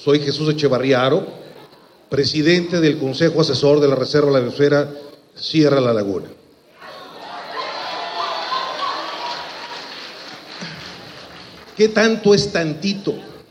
Soy Jesús Echevarría Haro, presidente del Consejo Asesor de la Reserva de la Biosfera Sierra La Laguna. ¿Qué tanto es tantito?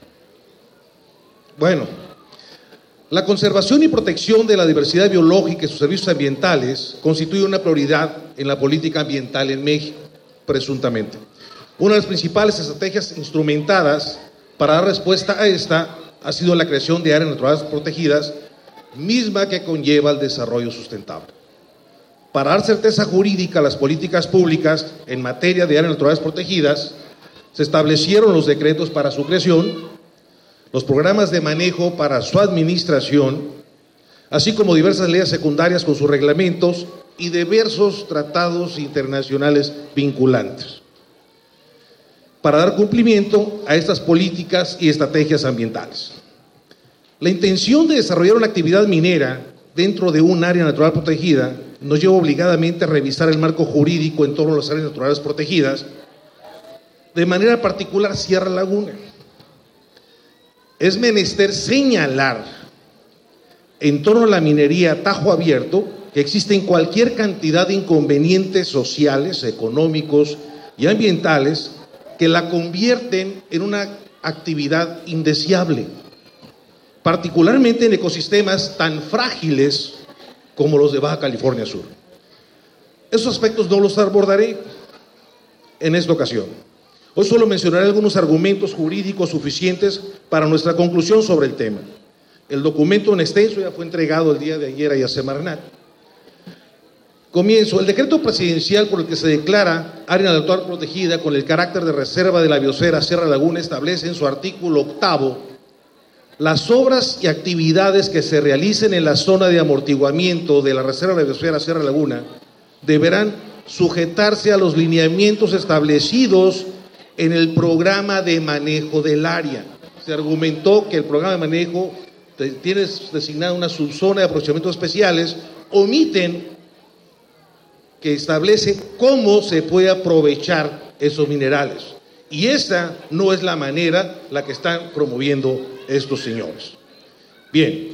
Bueno, la conservación y protección de la diversidad biológica y sus servicios ambientales constituye una prioridad en la política ambiental en México, presuntamente. Una de las principales estrategias instrumentadas para dar respuesta a esta ha sido la creación de áreas naturales protegidas, misma que conlleva el desarrollo sustentable. Para dar certeza jurídica a las políticas públicas en materia de áreas naturales protegidas, se establecieron los decretos para su creación, los programas de manejo para su administración, así como diversas leyes secundarias con sus reglamentos y diversos tratados internacionales vinculantes, para dar cumplimiento a estas políticas y estrategias ambientales. La intención de desarrollar una actividad minera dentro de un área natural protegida nos lleva obligadamente a revisar el marco jurídico en torno a las áreas naturales protegidas, de manera particular Sierra Laguna. Es menester señalar en torno a la minería a tajo abierto que existen cualquier cantidad de inconvenientes sociales, económicos y ambientales que la convierten en una actividad indeseable, particularmente en ecosistemas tan frágiles como los de Baja California Sur. Esos aspectos no los abordaré en esta ocasión. Hoy solo mencionaré algunos argumentos jurídicos suficientes para nuestra conclusión sobre el tema. El documento en extenso ya fue entregado el día de ayer a Semarnat. Comienzo. El decreto presidencial por el que se declara área natural protegida con el carácter de reserva de la biosfera Sierra Laguna establece en su artículo 8 las obras y actividades que se realicen en la zona de amortiguamiento de la reserva de la biosfera Sierra Laguna deberán sujetarse a los lineamientos establecidos en el programa de manejo del área. Se argumentó que el programa de manejo tiene designada una subzona de aprovechamientos especiales, omiten que establece cómo se puede aprovechar esos minerales. Y esa no es la manera la que están promoviendo estos señores. Bien,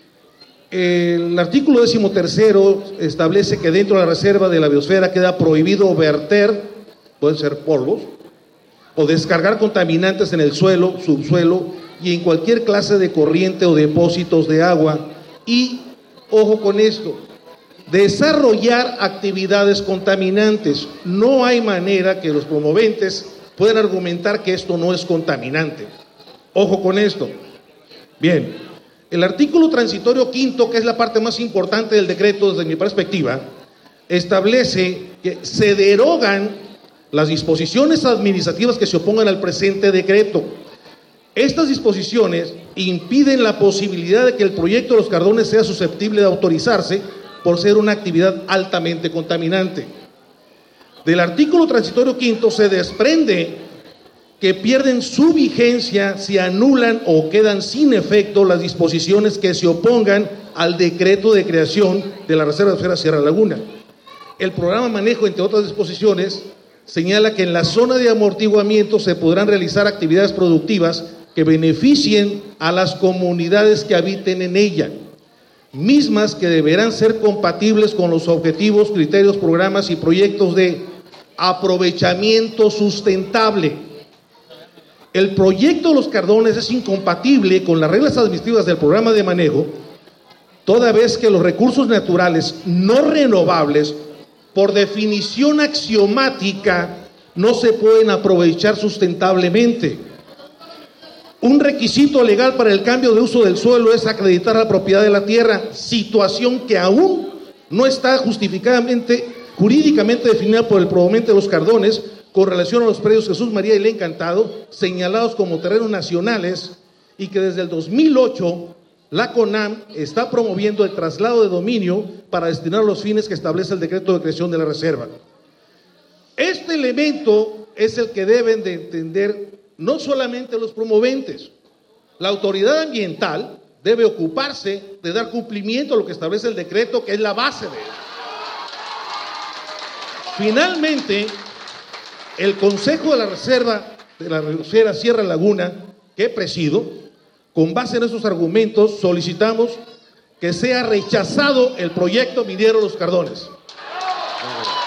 el artículo 13º establece que dentro de la reserva de la biosfera queda prohibido verter, pueden ser polvos, o descargar contaminantes en el suelo, subsuelo y en cualquier clase de corriente o depósitos de agua y, ojo con esto, desarrollar actividades contaminantes. No hay manera que los promoventes puedan argumentar que esto no es contaminante. Ojo con esto. Bien, el artículo transitorio 5, que es la parte más importante del decreto desde mi perspectiva, establece que se derogan las disposiciones administrativas que se opongan al presente decreto. Estas disposiciones impiden la posibilidad de que el proyecto de Los Cardones sea susceptible de autorizarse por ser una actividad altamente contaminante. Del artículo transitorio 5 se desprende que pierden su vigencia si anulan o quedan sin efecto las disposiciones que se opongan al decreto de creación de la Reserva de Biosfera Sierra Laguna. El programa de manejo, entre otras disposiciones, señala que en la zona de amortiguamiento se podrán realizar actividades productivas que beneficien a las comunidades que habiten en ella, mismas que deberán ser compatibles con los objetivos, criterios, programas y proyectos de aprovechamiento sustentable. El proyecto de Los Cardones es incompatible con las reglas administrativas del programa de manejo, toda vez que los recursos naturales no renovables, por definición axiomática, no se pueden aprovechar sustentablemente. Un requisito legal para el cambio de uso del suelo es acreditar la propiedad de la tierra, situación que aún no está jurídicamente definida por el promovente de Los Cardones con relación a los predios Jesús María y El Encantado, señalados como terrenos nacionales, y que desde el 2008 la CONAM está promoviendo el traslado de dominio para destinar a los fines que establece el decreto de creación de la reserva. Este elemento es el que deben de entender no solamente los promoventes. La autoridad ambiental debe ocuparse de dar cumplimiento a lo que establece el decreto, que es la base de él. Finalmente, el Consejo de la Reserva de la Biosfera Sierra Laguna, que presido, Con base en esos argumentos, solicitamos que sea rechazado el proyecto minero Los Cardones.